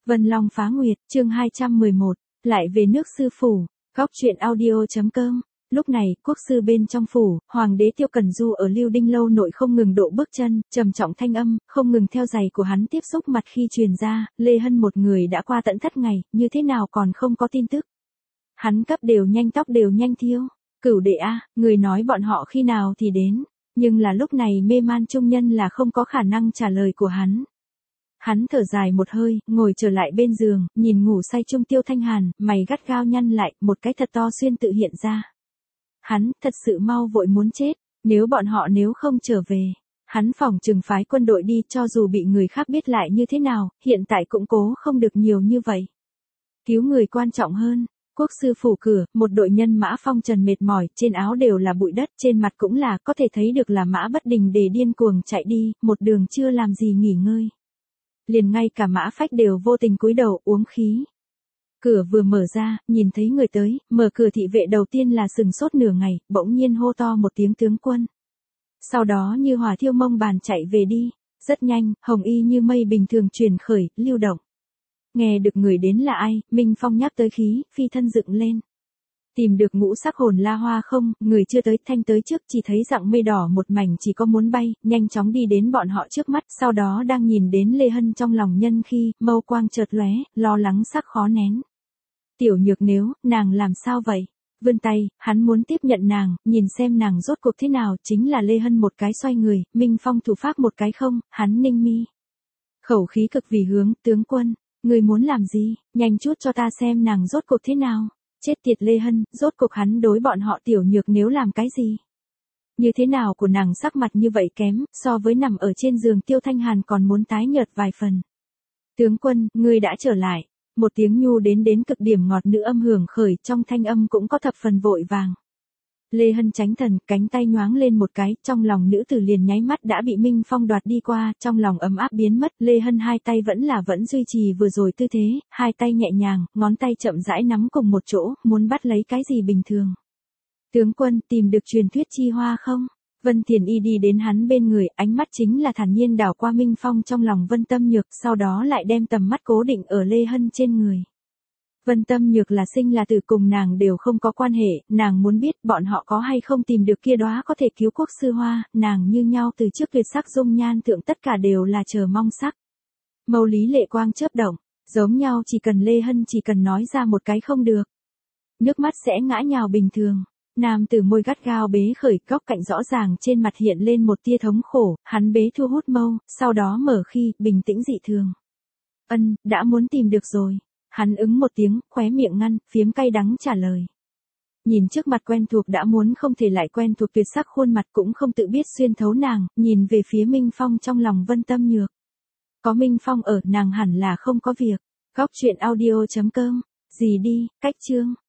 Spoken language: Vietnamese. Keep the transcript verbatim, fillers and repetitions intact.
Vân Long phá nguyệt, chương hai trăm mười một, lại về nước sư phủ, góc truyện audio.com. Lúc này, quốc sư bên trong phủ, hoàng đế Tiêu Cẩn Du ở Lưu Đinh lâu nội không ngừng độ bước chân, trầm trọng thanh âm, không ngừng theo giày của hắn tiếp xúc mặt khi truyền ra, Lê Hân một người đã qua tận thất ngày, như thế nào còn không có tin tức. Hắn cấp đều nhanh tóc đều nhanh thiêu, Cửu đệ a, người nói bọn họ khi nào thì đến, nhưng là lúc này mê man trung nhân là không có khả năng trả lời của hắn. Hắn thở dài một hơi, ngồi trở lại bên giường, nhìn ngủ say trung Tiêu Thanh Hàn, mày gắt gao nhăn lại, một cái thật to xuyên tự hiện ra. Hắn, thật sự mau vội muốn chết, nếu bọn họ nếu không trở về. Hắn phòng trừng phái quân đội đi cho dù bị người khác biết lại như thế nào, hiện tại cũng cố không được nhiều như vậy. Cứu người quan trọng hơn. Quốc sư phủ cửa, một đội nhân mã phong trần mệt mỏi, trên áo đều là bụi đất, trên mặt cũng là, có thể thấy được là mã bất đình để điên cuồng chạy đi, một đường chưa làm gì nghỉ ngơi. Liền ngay cả mã phách đều vô tình cúi đầu uống khí. Cửa vừa mở ra, nhìn thấy người tới, mở cửa thị vệ đầu tiên là sừng sốt nửa ngày, bỗng nhiên hô to một tiếng tướng quân. Sau đó như hỏa thiêu mông bàn chạy về đi, rất nhanh, hồng y như mây bình thường truyền khởi, lưu động. Nghe được người đến là ai, Minh Phong nhắc tới khí, phi thân dựng lên. Tìm được ngũ sắc hồn la hoa không, người chưa tới, thanh tới trước chỉ thấy dặng mây đỏ một mảnh chỉ có muốn bay, nhanh chóng đi đến bọn họ trước mắt, sau đó đang nhìn đến Lê Hân trong lòng nhân khi, mâu quang chợt lóe, lo lắng sắc khó nén. Tiểu Nhược nếu, nàng làm sao vậy? Vươn tay, hắn muốn tiếp nhận nàng, nhìn xem nàng rốt cuộc thế nào, chính là Lê Hân một cái xoay người, Minh Phong thủ pháp một cái không, hắn ninh mi. Khẩu khí cực vì hướng, tướng quân, người muốn làm gì, nhanh chút cho ta xem nàng rốt cuộc thế nào. Chết tiệt Lê Hân, rốt cuộc hắn đối bọn họ Tiểu Nhược nếu làm cái gì? Như thế nào của nàng sắc mặt như vậy kém, so với nằm ở trên giường Tiêu Thanh Hàn còn muốn tái nhợt vài phần. Tướng quân, ngươi đã trở lại. Một tiếng nhu đến đến cực điểm ngọt nữ âm hưởng khởi, trong thanh âm cũng có thập phần vội vàng. Lê Hân tránh thần, cánh tay nhoáng lên một cái, trong lòng nữ tử liền nháy mắt đã bị Minh Phong đoạt đi qua, trong lòng ấm áp biến mất, Lê Hân hai tay vẫn là vẫn duy trì vừa rồi tư thế, hai tay nhẹ nhàng, ngón tay chậm rãi nắm cùng một chỗ, muốn bắt lấy cái gì bình thường. Tướng quân, tìm được truyền thuyết chi hoa không? Vân Thiền Y đi đến hắn bên người, ánh mắt chính là thản nhiên đảo qua Minh Phong trong lòng Vân Tâm Nhược, sau đó lại đem tầm mắt cố định ở Lê Hân trên người. Vân Tâm Nhược là sinh là tử cùng nàng đều không có quan hệ, nàng muốn biết bọn họ có hay không tìm được kia đóa có thể cứu quốc sư hoa, nàng như nhau từ trước tuyệt sắc dung nhan thượng tất cả đều là chờ mong sắc. Mâu lý lệ quang chớp động, giống nhau chỉ cần Lê Hân chỉ cần nói ra một cái không được. Nước mắt sẽ ngã nhào bình thường. Nam tử môi gắt gao bế khởi, góc cạnh rõ ràng trên mặt hiện lên một tia thống khổ, hắn bế thu hút mâu, sau đó mở khi, bình tĩnh dị thường. Ân, đã muốn tìm được rồi. Hắn ứng một tiếng, khóe miệng ngăn, phiếm cay đắng trả lời. Nhìn trước mặt quen thuộc đã muốn không thể lại quen thuộc tuyệt sắc khuôn mặt cũng không tự biết xuyên thấu nàng, nhìn về phía Minh Phong trong lòng Vân Tâm Nhược. Có Minh Phong ở, nàng hẳn là không có việc. Góc truyện audio.com, gì đi, cách chương.